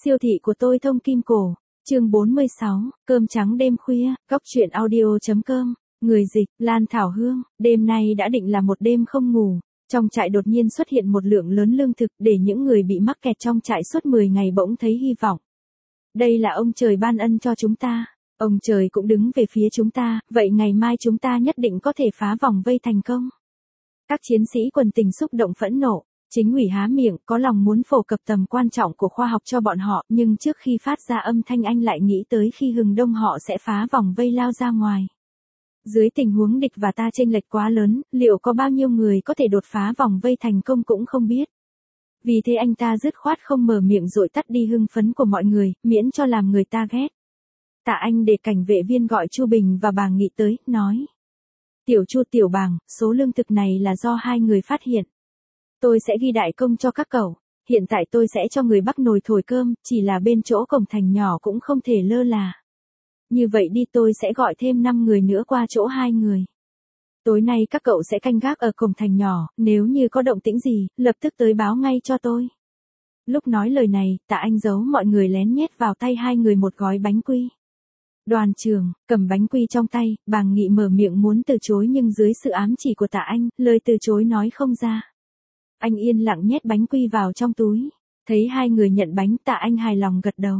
Siêu thị của tôi thông kim cổ. Chương 46, cơm trắng đêm khuya, góc truyện audio.com. Người dịch, Lan Thảo Hương, đêm nay đã định là một đêm không ngủ. Trong trại đột nhiên xuất hiện một lượng lớn lương thực để những người bị mắc kẹt trong trại suốt 10 ngày bỗng thấy hy vọng. Đây là ông trời ban ân cho chúng ta. Ông trời cũng đứng về phía chúng ta, vậy ngày mai chúng ta nhất định có thể phá vòng vây thành công. Các chiến sĩ quần tình xúc động phẫn nộ. Chính ủy há miệng, có lòng muốn phổ cập tầm quan trọng của khoa học cho bọn họ, nhưng trước khi phát ra âm thanh anh lại nghĩ tới khi hừng đông họ sẽ phá vòng vây lao ra ngoài. Dưới tình huống địch và ta chênh lệch quá lớn, liệu có bao nhiêu người có thể đột phá vòng vây thành công cũng không biết. Vì thế anh ta dứt khoát không mở miệng rồi tắt đi hưng phấn của mọi người, miễn cho làm người ta ghét. Tạ Anh để cảnh vệ viên gọi Chu Bình và bà Nghị tới, nói. Tiểu Chu tiểu Bàng, số lương thực này là do hai người phát hiện. Tôi sẽ ghi đại công cho các cậu. Hiện tại tôi sẽ cho người bắc nồi thổi cơm, chỉ là bên chỗ cổng thành nhỏ cũng không thể lơ là. Như vậy đi tôi sẽ gọi thêm 5 người nữa qua chỗ 2 người. Tối nay các cậu sẽ canh gác ở cổng thành nhỏ, nếu như có động tĩnh gì, lập tức tới báo ngay cho tôi. Lúc nói lời này, Tạ Anh giấu mọi người lén nhét vào tay 2 người một gói bánh quy. Đoàn trưởng, cầm bánh quy trong tay, bà Nghị mở miệng muốn từ chối nhưng dưới sự ám chỉ của Tạ Anh, lời từ chối nói không ra. Anh yên lặng nhét bánh quy vào trong túi. Thấy 2 người nhận bánh, Tạ Anh hài lòng gật đầu.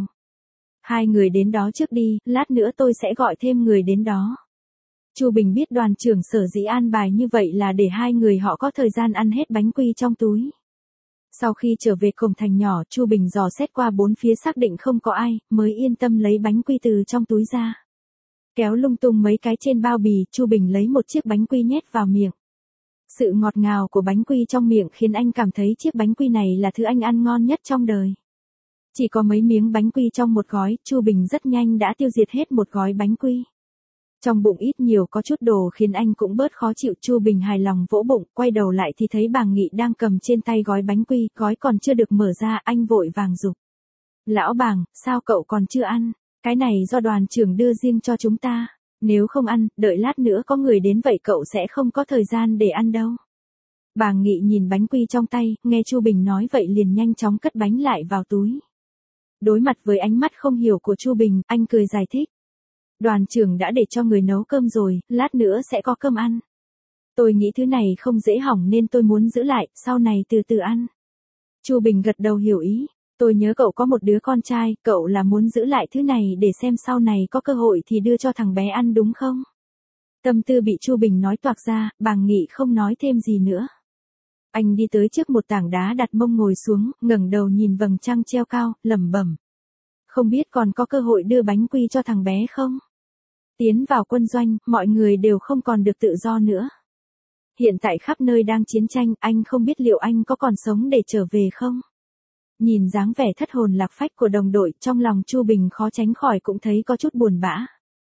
2 người đến đó trước đi, lát nữa tôi sẽ gọi thêm người đến đó. Chu Bình biết đoàn trưởng sở dĩ an bài như vậy là để 2 người họ có thời gian ăn hết bánh quy trong túi. Sau khi trở về cổng thành nhỏ, Chu Bình dò xét qua 4 phía xác định không có ai, mới yên tâm lấy bánh quy từ trong túi ra. Kéo lung tung mấy cái trên bao bì, Chu Bình lấy một chiếc bánh quy nhét vào miệng. Sự ngọt ngào của bánh quy trong miệng khiến anh cảm thấy chiếc bánh quy này là thứ anh ăn ngon nhất trong đời. Chỉ có mấy miếng bánh quy trong một gói, Chu Bình rất nhanh đã tiêu diệt hết một gói bánh quy. Trong bụng ít nhiều có chút đồ khiến anh cũng bớt khó chịu. Chu Bình hài lòng vỗ bụng, quay đầu lại thì thấy bà Nghị đang cầm trên tay gói bánh quy, gói còn chưa được mở ra, anh vội vàng giục. Lão Bàng, sao cậu còn chưa ăn? Cái này do đoàn trưởng đưa riêng cho chúng ta. Nếu không ăn, đợi lát nữa có người đến vậy cậu sẽ không có thời gian để ăn đâu. Bà Nghị nhìn bánh quy trong tay, nghe Chu Bình nói vậy liền nhanh chóng cất bánh lại vào túi. Đối mặt với ánh mắt không hiểu của Chu Bình, anh cười giải thích. Đoàn trưởng đã để cho người nấu cơm rồi, lát nữa sẽ có cơm ăn. Tôi nghĩ thứ này không dễ hỏng nên tôi muốn giữ lại, sau này từ từ ăn. Chu Bình gật đầu hiểu ý. Tôi nhớ cậu có một đứa con trai, cậu là muốn giữ lại thứ này để xem sau này có cơ hội thì đưa cho thằng bé ăn đúng không? Tâm tư bị Chu Bình nói toạc ra, bà Nghị không nói thêm gì nữa. Anh đi tới trước một tảng đá đặt mông ngồi xuống, ngẩng đầu nhìn vầng trăng treo cao, lẩm bẩm. Không biết còn có cơ hội đưa bánh quy cho thằng bé không? Tiến vào quân doanh, mọi người đều không còn được tự do nữa. Hiện tại khắp nơi đang chiến tranh, anh không biết liệu anh có còn sống để trở về không? Nhìn dáng vẻ thất hồn lạc phách của đồng đội, trong lòng Chu Bình khó tránh khỏi cũng thấy có chút buồn bã.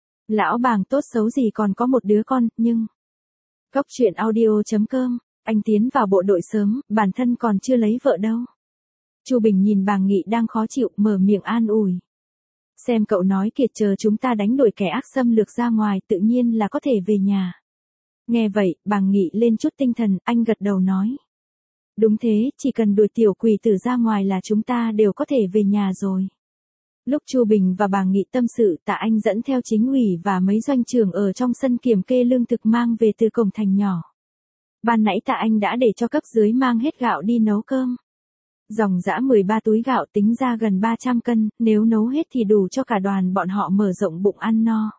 Lão Bàng tốt xấu gì còn có một đứa con, nhưng... Góc truyện audio.com, anh tiến vào bộ đội sớm, bản thân còn chưa lấy vợ đâu. Chu Bình nhìn bà Nghị đang khó chịu, mở miệng an ủi. Xem cậu nói kiệt chờ chúng ta đánh đuổi kẻ ác xâm lược ra ngoài tự nhiên là có thể về nhà. Nghe vậy, bà Nghị lên chút tinh thần, anh gật đầu nói. Đúng thế, chỉ cần đuổi tiểu quỷ tử ra ngoài là chúng ta đều có thể về nhà rồi. Lúc Chu Bình và bà Nghị tâm sự, Tạ Anh dẫn theo chính ủy và mấy doanh trưởng ở trong sân kiểm kê lương thực mang về từ cổng thành nhỏ. Ban nãy Tạ Anh đã để cho cấp dưới mang hết gạo đi nấu cơm. Dòng dã 13 túi gạo tính ra gần 300 cân, nếu nấu hết thì đủ cho cả đoàn bọn họ mở rộng bụng ăn no.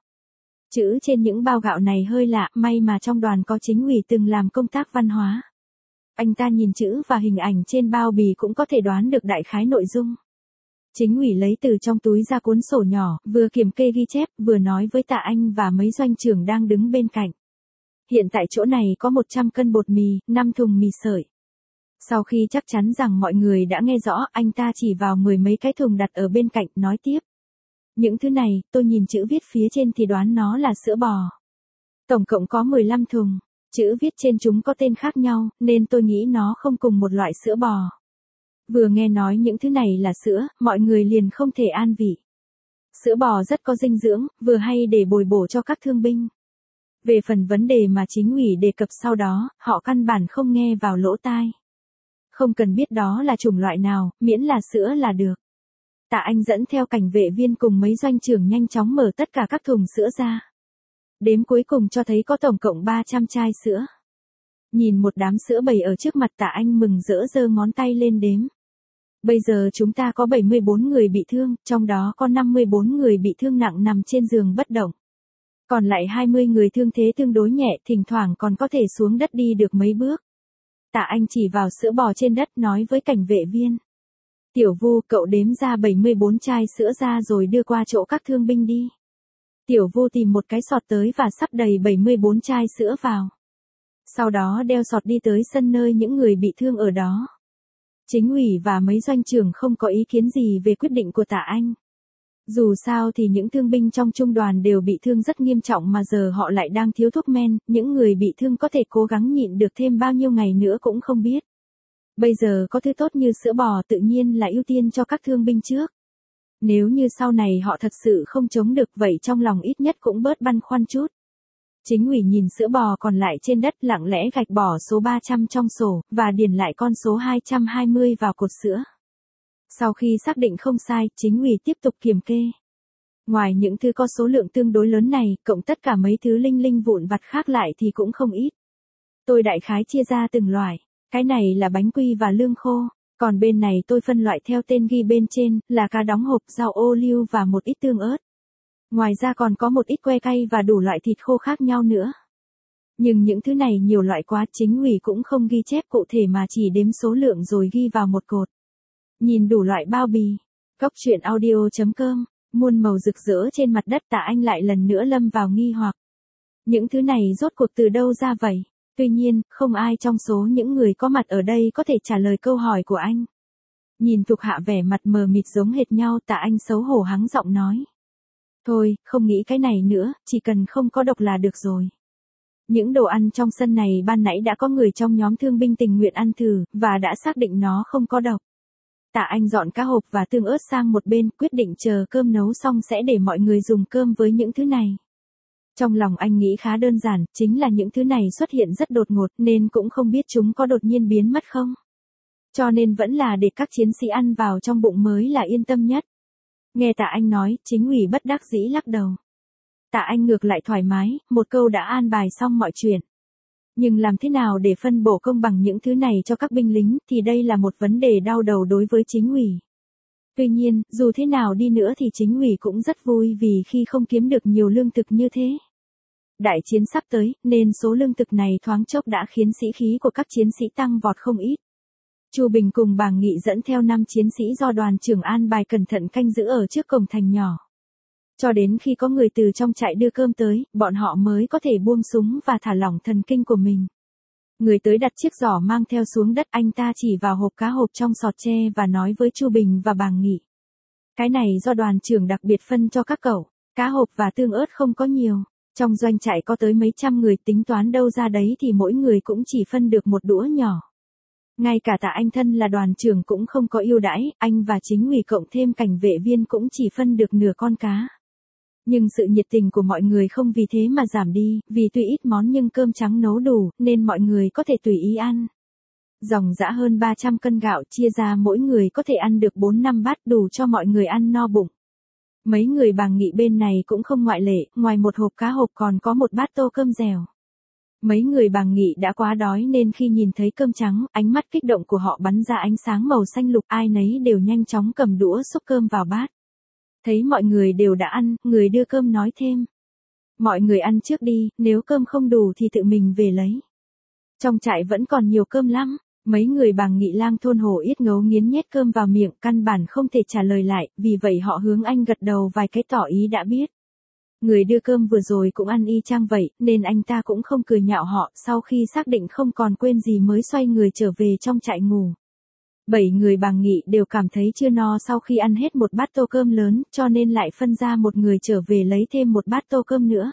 Chữ trên những bao gạo này hơi lạ, may mà trong đoàn có chính ủy từng làm công tác văn hóa. Anh ta nhìn chữ và hình ảnh trên bao bì cũng có thể đoán được đại khái nội dung. Chính ủy lấy từ trong túi ra cuốn sổ nhỏ, vừa kiểm kê ghi chép, vừa nói với Tạ Anh và mấy doanh trưởng đang đứng bên cạnh. Hiện tại chỗ này có 100 cân bột mì, 5 thùng mì sợi. Sau khi chắc chắn rằng mọi người đã nghe rõ, anh ta chỉ vào 10 mấy cái thùng đặt ở bên cạnh, nói tiếp. Những thứ này, tôi nhìn chữ viết phía trên thì đoán nó là sữa bò. Tổng cộng có 15 thùng. Chữ viết trên chúng có tên khác nhau, nên tôi nghĩ nó không cùng một loại sữa bò. Vừa nghe nói những thứ này là sữa, mọi người liền không thể an vị. Sữa bò rất có dinh dưỡng, vừa hay để bồi bổ cho các thương binh. Về phần vấn đề mà chính ủy đề cập sau đó, họ căn bản không nghe vào lỗ tai. Không cần biết đó là chủng loại nào, miễn là sữa là được. Tạ Anh dẫn theo cảnh vệ viên cùng mấy doanh trưởng nhanh chóng mở tất cả các thùng sữa ra. Đếm cuối cùng cho thấy có tổng cộng 300 chai sữa. Nhìn một đám sữa bày ở trước mặt Tạ Anh mừng rỡ giơ ngón tay lên đếm. Bây giờ chúng ta có 74 người bị thương, trong đó có 54 người bị thương nặng nằm trên giường bất động. Còn lại 20 người thương thế tương đối nhẹ, thỉnh thoảng còn có thể xuống đất đi được mấy bước. Tạ Anh chỉ vào sữa bò trên đất nói với cảnh vệ viên. Tiểu Vu, cậu đếm ra 74 chai sữa ra rồi đưa qua chỗ các thương binh đi. Tiểu Vu tìm một cái sọt tới và sắp đầy 74 chai sữa vào. Sau đó đeo sọt đi tới sân nơi những người bị thương ở đó. Chính ủy và mấy doanh trưởng không có ý kiến gì về quyết định của Tạ Anh. Dù sao thì những thương binh trong trung đoàn đều bị thương rất nghiêm trọng mà giờ họ lại đang thiếu thuốc men, những người bị thương có thể cố gắng nhịn được thêm bao nhiêu ngày nữa cũng không biết. Bây giờ có thứ tốt như sữa bò tự nhiên là ưu tiên cho các thương binh trước. Nếu như sau này họ thật sự không chống được vậy trong lòng ít nhất cũng bớt băn khoăn chút. Chính ủy nhìn sữa bò còn lại trên đất lặng lẽ gạch bỏ số 300 trong sổ, và điền lại con số 220 vào cột sữa. Sau khi xác định không sai, chính ủy tiếp tục kiểm kê. Ngoài những thứ có số lượng tương đối lớn này, cộng tất cả mấy thứ linh linh vụn vặt khác lại thì cũng không ít. Tôi đại khái chia ra từng loại. Cái này là bánh quy và lương khô. Còn bên này tôi phân loại theo tên ghi bên trên, là cá đóng hộp, rau ô liu và một ít tương ớt. Ngoài ra còn có một ít que cay và đủ loại thịt khô khác nhau nữa. Nhưng những thứ này nhiều loại quá, chính ủy cũng không ghi chép cụ thể mà chỉ đếm số lượng rồi ghi vào một cột. Nhìn đủ loại bao bì. Cóc truyện audio.com, muôn màu rực rỡ trên mặt đất. Tạ Anh lại lần nữa lâm vào nghi hoặc. Những thứ này rốt cuộc từ đâu ra vậy? Tuy nhiên, không ai trong số những người có mặt ở đây có thể trả lời câu hỏi của anh. Nhìn thuộc hạ vẻ mặt mờ mịt giống hệt nhau, Tạ Anh xấu hổ hắng giọng nói. Thôi, không nghĩ cái này nữa, chỉ cần không có độc là được rồi. Những đồ ăn trong sân này ban nãy đã có người trong nhóm thương binh tình nguyện ăn thử, và đã xác định nó không có độc. Tạ Anh dọn cá hộp và tương ớt sang một bên, quyết định chờ cơm nấu xong sẽ để mọi người dùng cơm với những thứ này. Trong lòng anh nghĩ khá đơn giản, chính là những thứ này xuất hiện rất đột ngột nên cũng không biết chúng có đột nhiên biến mất không. Cho nên vẫn là để các chiến sĩ ăn vào trong bụng mới là yên tâm nhất. Nghe Tạ Anh nói, chính ủy bất đắc dĩ lắc đầu. Tạ Anh ngược lại thoải mái, một câu đã an bài xong mọi chuyện. Nhưng làm thế nào để phân bổ công bằng những thứ này cho các binh lính thì đây là một vấn đề đau đầu đối với chính ủy. Tuy nhiên, dù thế nào đi nữa thì chính ủy cũng rất vui vì khi không kiếm được nhiều lương thực như thế. Đại chiến sắp tới, nên số lương thực này thoáng chốc đã khiến sĩ khí của các chiến sĩ tăng vọt không ít. Chu Bình cùng Bàng Nghị dẫn theo 5 chiến sĩ do đoàn trưởng an bài cẩn thận canh giữ ở trước cổng thành nhỏ. Cho đến khi có người từ trong trại đưa cơm tới, bọn họ mới có thể buông súng và thả lỏng thần kinh của mình. Người tới đặt chiếc giỏ mang theo xuống đất, anh ta chỉ vào hộp cá hộp trong sọt tre và nói với Chu Bình và Bàng Nghị. Cái này do đoàn trưởng đặc biệt phân cho các cậu, cá hộp và tương ớt không có nhiều. Trong doanh trại có tới mấy trăm người, tính toán đâu ra đấy thì mỗi người cũng chỉ phân được một đũa nhỏ. Ngay cả Tạ Anh thân là đoàn trưởng cũng không có ưu đãi, anh và chính ủy cộng thêm cảnh vệ viên cũng chỉ phân được nửa con cá. Nhưng sự nhiệt tình của mọi người không vì thế mà giảm đi, vì tuy ít món nhưng cơm trắng nấu đủ, nên mọi người có thể tùy ý ăn. Dòng dã hơn 300 cân gạo chia ra mỗi người có thể ăn được 4-5 bát, đủ cho mọi người ăn no bụng. Mấy người Bàng Nghị bên này cũng không ngoại lệ, ngoài một hộp cá hộp còn có một bát tô cơm dẻo. Mấy người Bàng Nghị đã quá đói nên khi nhìn thấy cơm trắng, ánh mắt kích động của họ bắn ra ánh sáng màu xanh lục, ai nấy đều nhanh chóng cầm đũa xúc cơm vào bát. Thấy mọi người đều đã ăn, người đưa cơm nói thêm. Mọi người ăn trước đi, nếu cơm không đủ thì tự mình về lấy. Trong trại vẫn còn nhiều cơm lắm. Mấy người Bàng Nghị lang thôn hổ yết ngấu nghiến nhét cơm vào miệng, căn bản không thể trả lời lại, vì vậy họ hướng anh gật đầu vài cái tỏ ý đã biết. Người đưa cơm vừa rồi cũng ăn y chang vậy, nên anh ta cũng không cười nhạo họ, sau khi xác định không còn quên gì mới xoay người trở về trong trại ngủ. 7 người Bàng Nghị đều cảm thấy chưa no sau khi ăn hết một bát tô cơm lớn, cho nên lại phân ra một người trở về lấy thêm một bát tô cơm nữa.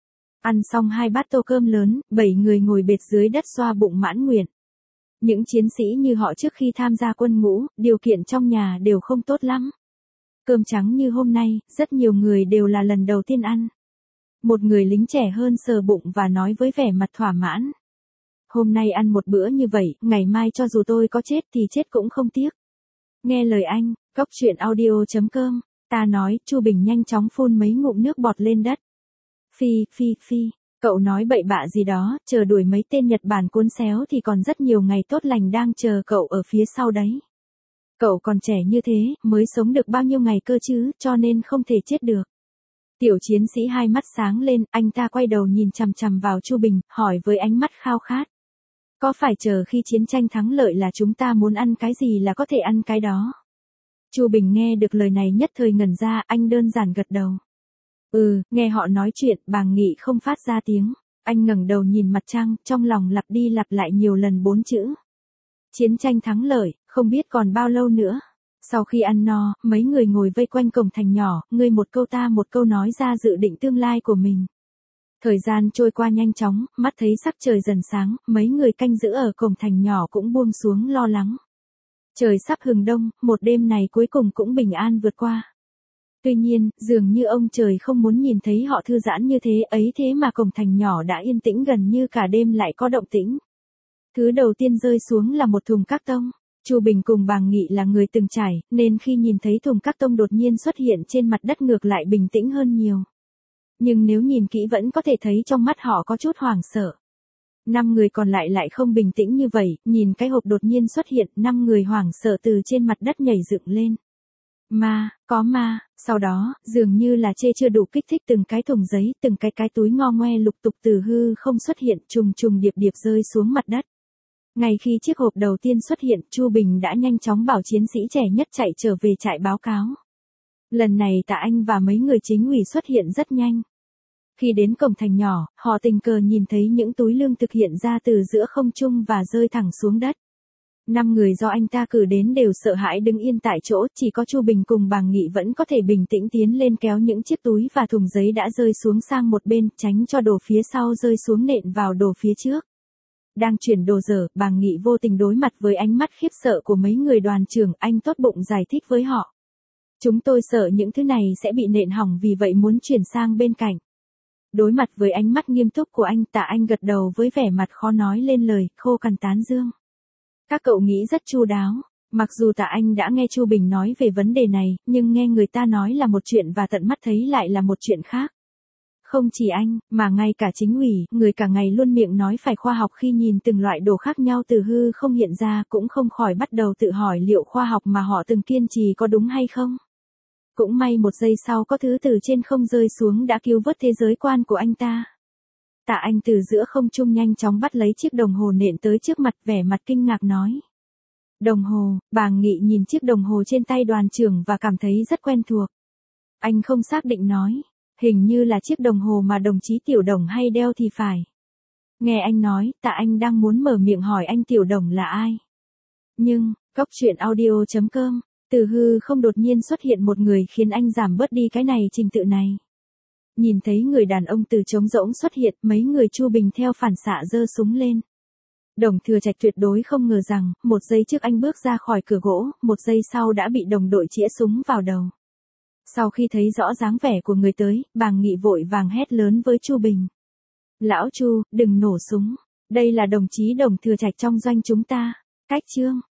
Ăn xong 2 bát tô cơm lớn, 7 người ngồi bệt dưới đất xoa bụng mãn nguyện. Những chiến sĩ như họ trước khi tham gia quân ngũ, điều kiện trong nhà đều không tốt lắm. Cơm trắng như hôm nay, rất nhiều người đều là lần đầu tiên ăn. Một người lính trẻ hơn sờ bụng và nói với vẻ mặt thỏa mãn. Hôm nay ăn một bữa như vậy, ngày mai cho dù tôi có chết thì chết cũng không tiếc. Nghe lời anh, Cốc truyện audio.com, ta nói, Chu Bình nhanh chóng phun mấy ngụm nước bọt lên đất. Phi, phi, phi, cậu nói bậy bạ gì đó, chờ đuổi mấy tên Nhật Bản cuốn xéo thì còn rất nhiều ngày tốt lành đang chờ cậu ở phía sau đấy. Cậu còn trẻ như thế, mới sống được bao nhiêu ngày cơ chứ, cho nên không thể chết được. Tiểu chiến sĩ hai mắt sáng lên, anh ta quay đầu nhìn chằm chằm vào Chu Bình, hỏi với ánh mắt khao khát. Có phải chờ khi chiến tranh thắng lợi là chúng ta muốn ăn cái gì là có thể ăn cái đó? Chu Bình nghe được lời này nhất thời ngẩn ra, anh đơn giản gật đầu. Nghe họ nói chuyện, Bàng Nghị không phát ra tiếng. Anh ngẩng đầu nhìn mặt trăng, trong lòng lặp đi lặp lại nhiều lần 4 chữ. Chiến tranh thắng lợi, không biết còn bao lâu nữa. Sau khi ăn no, mấy người ngồi vây quanh cổng thành nhỏ, ngươi một câu ta một câu nói ra dự định tương lai của mình. Thời gian trôi qua nhanh chóng, mắt thấy sắc trời dần sáng, mấy người canh giữ ở cổng thành nhỏ cũng buông xuống lo lắng. Trời sắp hừng đông, một đêm này cuối cùng cũng bình an vượt qua. Tuy nhiên, dường như ông trời không muốn nhìn thấy họ thư giãn như thế ấy, thế mà cổng thành nhỏ đã yên tĩnh gần như cả đêm lại có động tĩnh. Thứ đầu tiên rơi xuống là một thùng các tông. Chu Bình cùng Bàng Nghị là người từng trải, nên khi nhìn thấy thùng các tông đột nhiên xuất hiện trên mặt đất ngược lại bình tĩnh hơn nhiều. Nhưng nếu nhìn kỹ vẫn có thể thấy trong mắt họ có chút hoảng sợ. 5 người còn lại không bình tĩnh như vậy, nhìn cái hộp đột nhiên xuất hiện, 5 người hoảng sợ từ trên mặt đất nhảy dựng lên. Ma, có ma, sau đó, dường như là chê chưa đủ kích thích từng cái thùng giấy, từng cái túi ngo ngoe lục tục từ hư không xuất hiện trùng trùng điệp điệp rơi xuống mặt đất. Ngay khi chiếc hộp đầu tiên xuất hiện, Chu Bình đã nhanh chóng bảo chiến sĩ trẻ nhất chạy trở về trại báo cáo. Lần này Tạ Anh và mấy người chính ủy xuất hiện rất nhanh. Khi đến cổng thành nhỏ, họ tình cờ nhìn thấy những túi lương thực hiện ra từ giữa không trung và rơi thẳng xuống đất. 5 người do anh ta cử đến đều sợ hãi đứng yên tại chỗ, chỉ có Chu Bình cùng Bàng Nghị vẫn có thể bình tĩnh tiến lên kéo những chiếc túi và thùng giấy đã rơi xuống sang một bên, tránh cho đồ phía sau rơi xuống nện vào đồ phía trước. Đang chuyển đồ dở, Bàng Nghị vô tình đối mặt với ánh mắt khiếp sợ của mấy người đoàn trưởng, anh tốt bụng giải thích với họ. Chúng tôi sợ những thứ này sẽ bị nện hỏng vì vậy muốn chuyển sang bên cạnh. Đối mặt với ánh mắt nghiêm túc của anh, Tạ Anh gật đầu với vẻ mặt khó nói lên lời, khô cằn tán dương. Các cậu nghĩ rất chu đáo. Mặc dù Tạ Anh đã nghe Chu Bình nói về vấn đề này, nhưng nghe người ta nói là một chuyện và tận mắt thấy lại là một chuyện khác. Không chỉ anh, mà ngay cả chính ủy, người cả ngày luôn miệng nói phải khoa học khi nhìn từng loại đồ khác nhau từ hư không hiện ra cũng không khỏi bắt đầu tự hỏi liệu khoa học mà họ từng kiên trì có đúng hay không. Cũng may một giây sau có thứ từ trên không rơi xuống đã cứu vớt thế giới quan của anh ta. Tạ Anh từ giữa không trung nhanh chóng bắt lấy chiếc đồng hồ nện tới trước mặt, vẻ mặt kinh ngạc nói. Đồng hồ, Bàng Nghị nhìn chiếc đồng hồ trên tay đoàn trưởng và cảm thấy rất quen thuộc. Anh không xác định nói, hình như là chiếc đồng hồ mà đồng chí Tiểu Đồng hay đeo thì phải. Nghe anh nói, Tạ Anh đang muốn mở miệng hỏi anh Tiểu Đồng là ai. Nhưng, Cốc truyện audio.com, từ hư không đột nhiên xuất hiện một người khiến anh giảm bớt đi cái này trình tự này. Nhìn thấy người đàn ông từ trống rỗng xuất hiện, mấy người Chu Bình theo phản xạ giơ súng lên. Đồng Thừa Trạch tuyệt đối không ngờ rằng, một giây trước anh bước ra khỏi cửa gỗ, một giây sau đã bị đồng đội chĩa súng vào đầu. Sau khi thấy rõ dáng vẻ của người tới, Bàng Nghị vội vàng hét lớn với Chu Bình. Lão Chu, đừng nổ súng. Đây là đồng chí Đồng Thừa Trạch trong doanh chúng ta. Cách chương.